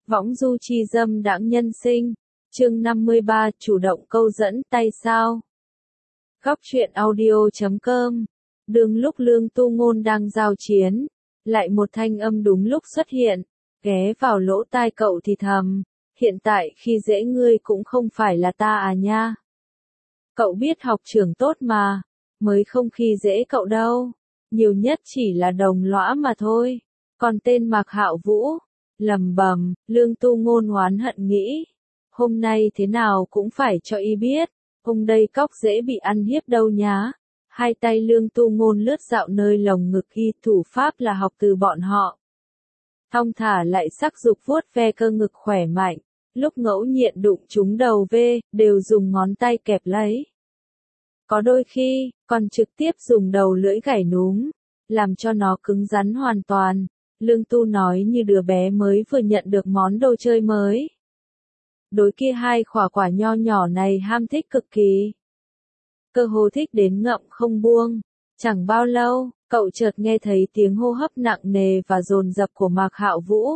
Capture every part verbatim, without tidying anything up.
Võng du chi dâm đãng nhân sinh, chương năm mươi ba, chủ động câu dẫn tay sao. Góc truyện audio chấm com. Đường lúc Lương Tu Ngôn đang giao chiến, lại một thanh âm đúng lúc xuất hiện, ghé vào lỗ tai cậu thì thầm, hiện tại khi dễ ngươi cũng không phải là ta à nha. Cậu biết học trưởng tốt mà, mới không khi dễ cậu đâu, nhiều nhất chỉ là đồng lõa mà thôi. Còn tên Mạc Hạo Vũ, lầm bầm, Lương Tu Ngôn oán hận nghĩ, hôm nay thế nào cũng phải cho y biết, ông đây cóc dễ bị ăn hiếp đâu nhá. Hai tay Lương Tu Ngôn lướt dạo nơi lồng ngực y, thủ pháp là học từ bọn họ. Thong thả lại sắc dục vuốt ve cơ ngực khỏe mạnh, lúc ngẫu nhiên đụng trúng đầu vê, đều dùng ngón tay kẹp lấy. Có đôi khi, còn trực tiếp dùng đầu lưỡi gảy núm, làm cho nó cứng rắn hoàn toàn. Lương Tu nói như đứa bé mới vừa nhận được món đồ chơi mới. Đối kia hai khỏa quả nho nhỏ này ham thích cực kỳ. Cơ hồ thích đến ngậm không buông. Chẳng bao lâu, cậu chợt nghe thấy tiếng hô hấp nặng nề và dồn dập của Mạc Hạo Vũ.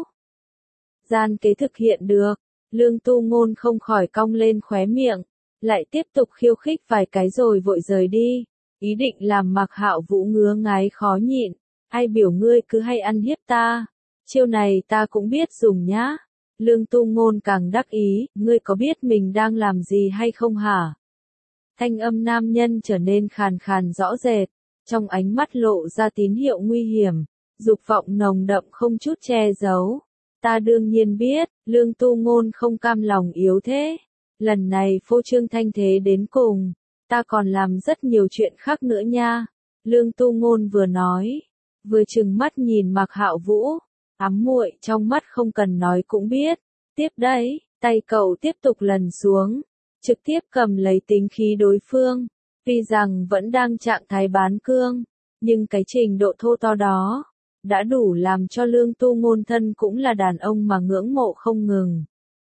Gian kế thực hiện được, Lương Tu Ngôn không khỏi cong lên khóe miệng, lại tiếp tục khiêu khích vài cái rồi vội rời đi, ý định làm Mạc Hạo Vũ ngứa ngái khó nhịn. Ai biểu ngươi cứ hay ăn hiếp ta, chiêu này ta cũng biết dùng nhá. Lương Tu Ngôn càng đắc ý, ngươi có biết mình đang làm gì hay không hả? Thanh âm nam nhân trở nên khàn khàn rõ rệt, trong ánh mắt lộ ra tín hiệu nguy hiểm, dục vọng nồng đậm không chút che giấu. Ta đương nhiên biết, Lương Tu Ngôn không cam lòng yếu thế. Lần này phô trương thanh thế đến cùng, ta còn làm rất nhiều chuyện khác nữa nha. Lương Tu Ngôn vừa nói, vừa trừng mắt nhìn Mạc Hạo Vũ, ám muội trong mắt không cần nói cũng biết. Tiếp đấy, tay cậu tiếp tục lần xuống, trực tiếp cầm lấy tính khí đối phương. Tuy rằng vẫn đang trạng thái bán cương, nhưng cái trình độ thô to đó đã đủ làm cho Lương Tu Ngôn thân cũng là đàn ông mà ngưỡng mộ không ngừng.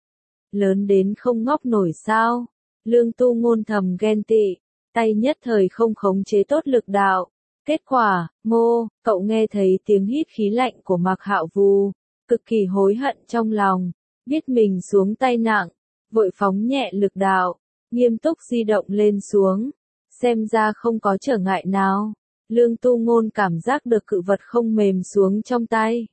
Lớn đến không ngóc nổi sao? Lương Tu Ngôn thầm ghen tị, tay nhất thời không khống chế tốt lực đạo. Kết quả, mô, cậu nghe thấy tiếng hít khí lạnh của Mạc Hạo Vũ, cực kỳ hối hận trong lòng, biết mình xuống tay nặng, vội phóng nhẹ lực đạo, nghiêm túc di động lên xuống, xem ra không có trở ngại nào. Lương Tu Ngôn cảm giác được cự vật không mềm xuống trong tay.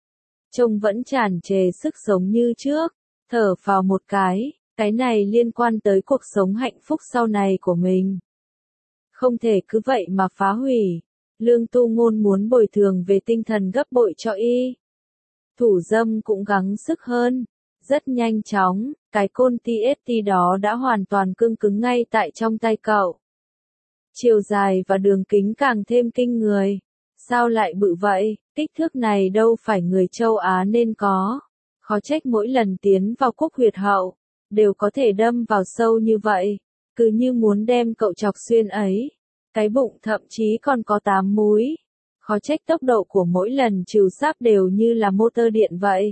Trông vẫn tràn trề sức sống như trước, thở phào một cái, cái này liên quan tới cuộc sống hạnh phúc sau này của mình. Không thể cứ vậy mà phá hủy. Lương Tu Ngôn muốn bồi thường về tinh thần gấp bội cho y. Thủ dâm cũng gắng sức hơn. Rất nhanh chóng, cái côn tê ét tê đó đã hoàn toàn cương cứng ngay tại trong tay cậu. Chiều dài và đường kính càng thêm kinh người. Sao lại bự vậy? Kích thước này đâu phải người châu Á nên có. Khó trách mỗi lần tiến vào quốc huyệt hậu, đều có thể đâm vào sâu như vậy. Cứ như muốn đem cậu chọc xuyên ấy. Cái bụng thậm chí còn có tám múi. Khó trách tốc độ của mỗi lần trừ sáp đều như là motor điện vậy.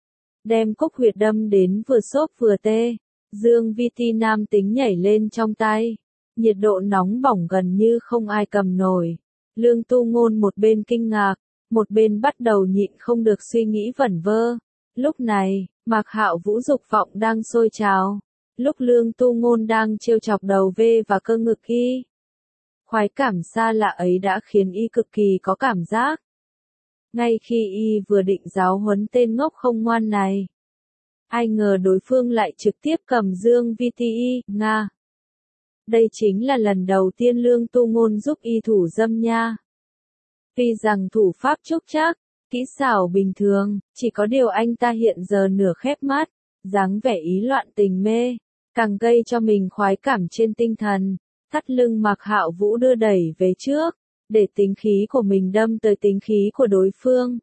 Đem cúc huyệt đâm đến vừa xốp vừa tê. Dương vi ti nam tính nhảy lên trong tay. Nhiệt độ nóng bỏng gần như không ai cầm nổi. Lương Tu Ngôn một bên kinh ngạc, một bên bắt đầu nhịn không được suy nghĩ vẩn vơ. Lúc này, Mạc Hạo Vũ dục vọng đang sôi trào. Lúc Lương Tu Ngôn đang trêu chọc đầu vê và cơ ngực y. Khoái cảm xa lạ ấy đã khiến y cực kỳ có cảm giác. Ngay khi y vừa định giáo huấn tên ngốc không ngoan này, ai ngờ đối phương lại trực tiếp cầm dương vi ti y, nga. Đây chính là lần đầu tiên Lương Tu Ngôn giúp y thủ dâm nha. Tuy rằng thủ pháp trúc trác, kỹ xảo bình thường, chỉ có điều anh ta hiện giờ nửa khép mắt, dáng vẻ ý loạn tình mê, càng gây cho mình khoái cảm trên tinh thần. Thắt lưng Mạc Hạo Vũ đưa đẩy về trước, để tính khí của mình đâm tới tính khí của đối phương.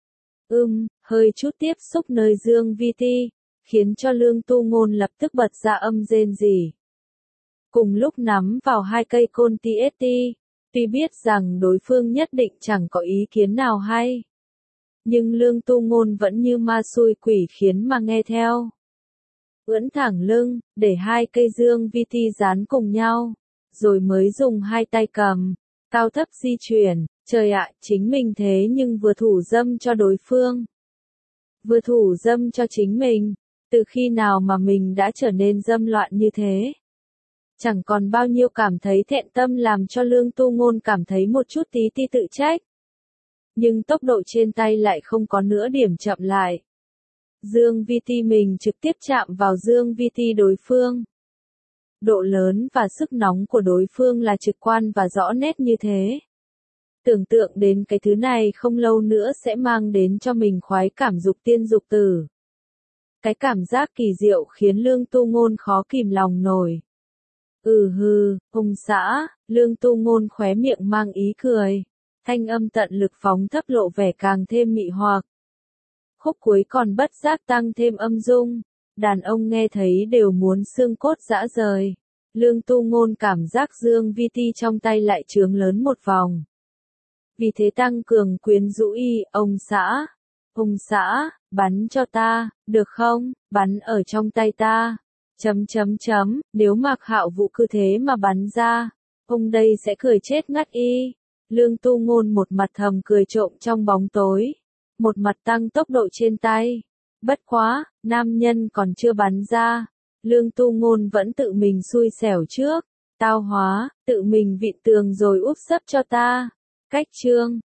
Ưm, hơi chút tiếp xúc nơi dương vi ti, khiến cho Lương Tu Ngôn lập tức bật ra âm rên rỉ. Cùng lúc nắm vào hai cây côn tê ét tê, tuy biết rằng đối phương nhất định chẳng có ý kiến nào hay. Nhưng Lương Tu Ngôn vẫn như ma xui quỷ khiến mà nghe theo. Ưỡn thẳng lưng, để hai cây dương vi ti dán cùng nhau. Rồi mới dùng hai tay cầm, cao thấp di chuyển, trời ạ, chính mình thế nhưng vừa thủ dâm cho đối phương. vừa thủ dâm cho chính mình. Từ khi nào mà mình đã trở nên dâm loạn như thế? Chẳng còn bao nhiêu cảm thấy thẹn tâm làm cho Lương Tu Ngôn cảm thấy một chút tí ti tự trách. Nhưng tốc độ trên tay lại không có nửa điểm chậm lại. Dương vi ti mình trực tiếp chạm vào dương vi ti đối phương. Độ lớn và sức nóng của đối phương là trực quan và rõ nét như thế. Tưởng tượng đến cái thứ này không lâu nữa sẽ mang đến cho mình khoái cảm dục tiên dục tử. Cái cảm giác kỳ diệu khiến Lương Tu Ngôn khó kìm lòng nổi. Ừ hừ, hùng xã, Lương Tu Ngôn khóe miệng mang ý cười. Thanh âm tận lực phóng thấp lộ vẻ càng thêm mị hoặc. Khúc cuối còn bất giác tăng thêm âm dung. Đàn ông nghe thấy đều muốn xương cốt rã rời. Lương Tu Ngôn cảm giác dương vi ti trong tay lại trướng lớn một vòng. Vì thế tăng cường quyến rũ y, ông xã. Ông xã, bắn cho ta, được không, bắn ở trong tay ta. Chấm chấm chấm, nếu Mạc Hạo Vũ cứ thế mà bắn ra, ông đây sẽ cười chết ngắt y. Lương Tu Ngôn một mặt thầm cười trộm trong bóng tối, một mặt tăng tốc độ trên tay. Bất quá, nam nhân còn chưa bắn ra, Lương Tu Ngôn vẫn tự mình xui xẻo trước. Tao hóa, tự mình vịn tường rồi úp sấp cho ta. Cách chương